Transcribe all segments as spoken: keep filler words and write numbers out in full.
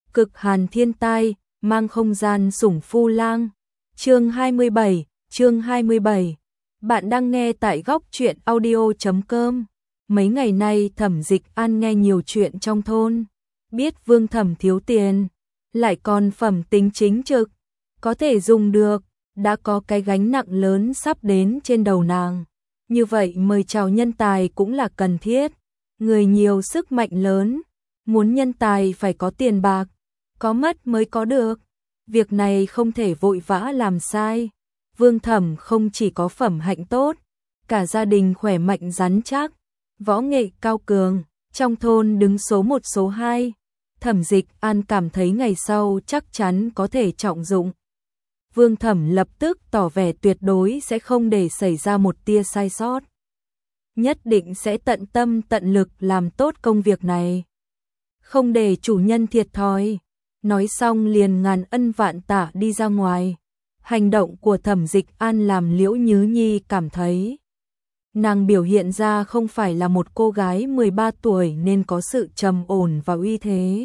Cực hàn thiên tai, mang không gian sủng phu lang. Chương hai mươi bảy, chương hai mươi bảy. Bạn đang nghe tại góc truyện audio chấm com. Mấy ngày nay Thẩm Dịch An nghe nhiều chuyện trong thôn, biết Vương Thẩm thiếu tiền, lại còn phẩm tính chính trực, có thể dùng được, đã có cái gánh nặng lớn sắp đến trên đầu nàng. Như vậy mời chào nhân tài cũng là cần thiết, người nhiều sức mạnh lớn, muốn nhân tài phải có tiền bạc, có mất mới có được. Việc này không thể vội vã làm sai. Vương Thẩm không chỉ có phẩm hạnh tốt, cả gia đình khỏe mạnh rắn chắc, võ nghệ cao cường, trong thôn đứng số một số hai. Thẩm Dịch An cảm thấy ngày sau chắc chắn có thể trọng dụng. Vương Thẩm lập tức tỏ vẻ tuyệt đối sẽ không để xảy ra một tia sai sót. Nhất định sẽ tận tâm tận lực làm tốt công việc này, không để chủ nhân thiệt thòi. Nói xong liền ngàn ân vạn tạ đi ra ngoài. Hành động của Thẩm Dịch An làm Liễu Nhứ Nhi cảm thấy nàng biểu hiện ra không phải là một cô gái mười ba tuổi nên có sự trầm ổn và uy thế.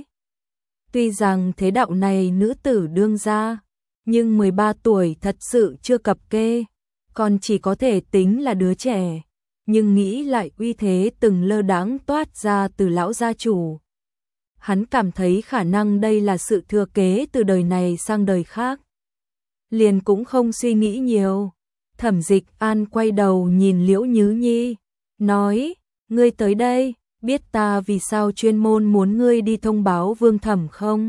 Tuy rằng thế đạo này nữ tử đương gia, nhưng mười ba tuổi thật sự chưa cập kê, còn chỉ có thể tính là đứa trẻ, nhưng nghĩ lại uy thế từng lơ đãng toát ra từ lão gia chủ. Hắn cảm thấy khả năng đây là sự thừa kế từ đời này sang đời khác. Liền cũng không suy nghĩ nhiều. Thẩm Dịch An quay đầu nhìn Liễu Nhứ Nhi, nói, ngươi tới đây, biết ta vì sao chuyên môn muốn ngươi đi thông báo Vương Thẩm không?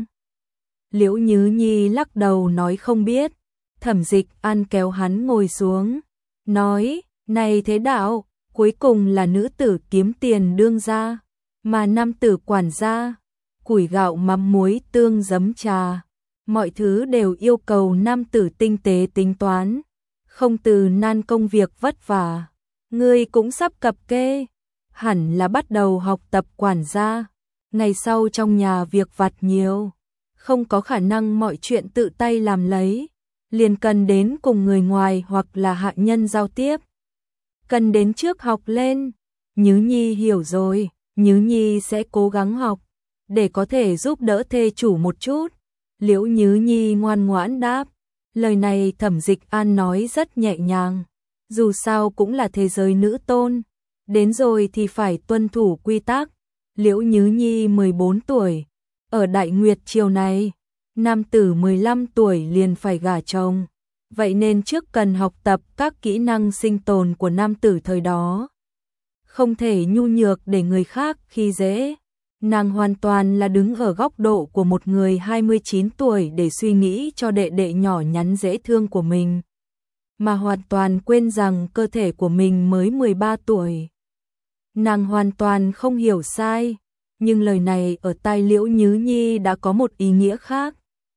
Liễu Nhứ Nhi lắc đầu nói không biết. Thẩm Dịch An kéo hắn ngồi xuống, nói, này thế đạo, cuối cùng là nữ tử kiếm tiền đương gia, mà nam tử quản gia, củi gạo mắm muối tương giấm trà, mọi thứ đều yêu cầu nam tử tinh tế tính toán, không từ nan công việc vất vả. Ngươi cũng sắp cập kê, hẳn là bắt đầu học tập quản gia, ngày sau trong nhà việc vặt nhiều, không có khả năng mọi chuyện tự tay làm lấy, liền cần đến cùng người ngoài hoặc là hạ nhân giao tiếp. Cần đến trước học lên. Nhứ Nhi hiểu rồi, Nhứ Nhi sẽ cố gắng học, để có thể giúp đỡ thê chủ một chút. Liễu Nhứ Nhi ngoan ngoãn đáp. Lời này Thẩm Dịch An nói rất nhẹ nhàng, dù sao cũng là thế giới nữ tôn, đến rồi thì phải tuân thủ quy tắc. Liễu Nhứ Nhi mười bốn tuổi, ở Đại Nguyệt triều này, nam tử mười lăm tuổi liền phải gả chồng, vậy nên trước cần học tập các kỹ năng sinh tồn của nam tử thời đó. Không thể nhu nhược để người khác khi dễ. Nàng hoàn toàn là đứng ở góc độ của một người hai mươi chín tuổi để suy nghĩ cho đệ đệ nhỏ nhắn dễ thương của mình, mà hoàn toàn quên rằng cơ thể của mình mới mười ba tuổi. Nàng hoàn toàn không hiểu sai, nhưng lời này ở tai Liễu Nhứ Nhi đã có một ý nghĩa khác.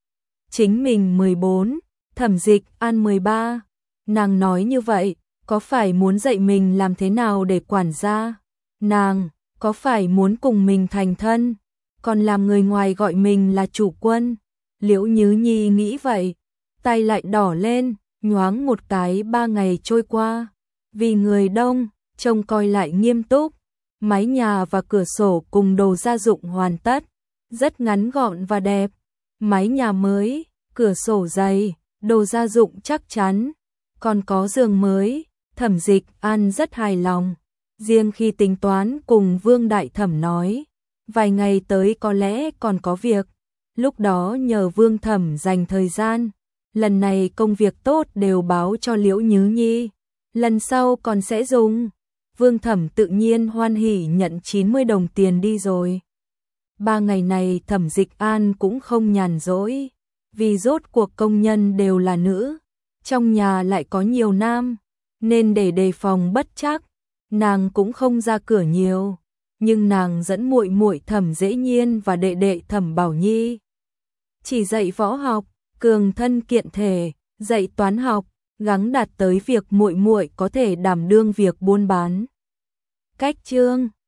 Chính mình mười bốn, Thẩm Dịch An mười ba, nàng nói như vậy, có phải muốn dạy mình làm thế nào để quản gia? Nàng có phải muốn cùng mình thành thân, còn làm người ngoài gọi mình là chủ quân? Liễu Nhứ Nhi nghĩ vậy, tay lại đỏ lên, nhoáng một cái ba ngày trôi qua. Vì người đông, trông coi lại nghiêm túc, mái nhà và cửa sổ cùng đồ gia dụng hoàn tất, rất ngắn gọn và đẹp. Mái nhà mới, cửa sổ dày, đồ gia dụng chắc chắn, còn có giường mới. Thẩm Dịch An rất hài lòng. Riêng khi tính toán cùng Vương Đại Thẩm nói, vài ngày tới có lẽ còn có việc, lúc đó nhờ Vương Thẩm dành thời gian, lần này công việc tốt đều báo cho Liễu Nhứ Nhi, lần sau còn sẽ dùng. Vương Thẩm tự nhiên hoan hỉ nhận chín mươi đồng tiền đi rồi. Ba ngày này Thẩm Dịch An cũng không nhàn rỗi, vì rốt cuộc công nhân đều là nữ, trong nhà lại có nhiều nam, nên để đề phòng bất trắc, nàng cũng không ra cửa nhiều, nhưng nàng dẫn muội muội Thẩm Dễ Nhiên và đệ đệ Thẩm Bảo Nhi chỉ dạy võ học, cường thân kiện thể, dạy toán học, gắng đạt tới việc muội muội có thể đảm đương việc buôn bán. Cách chương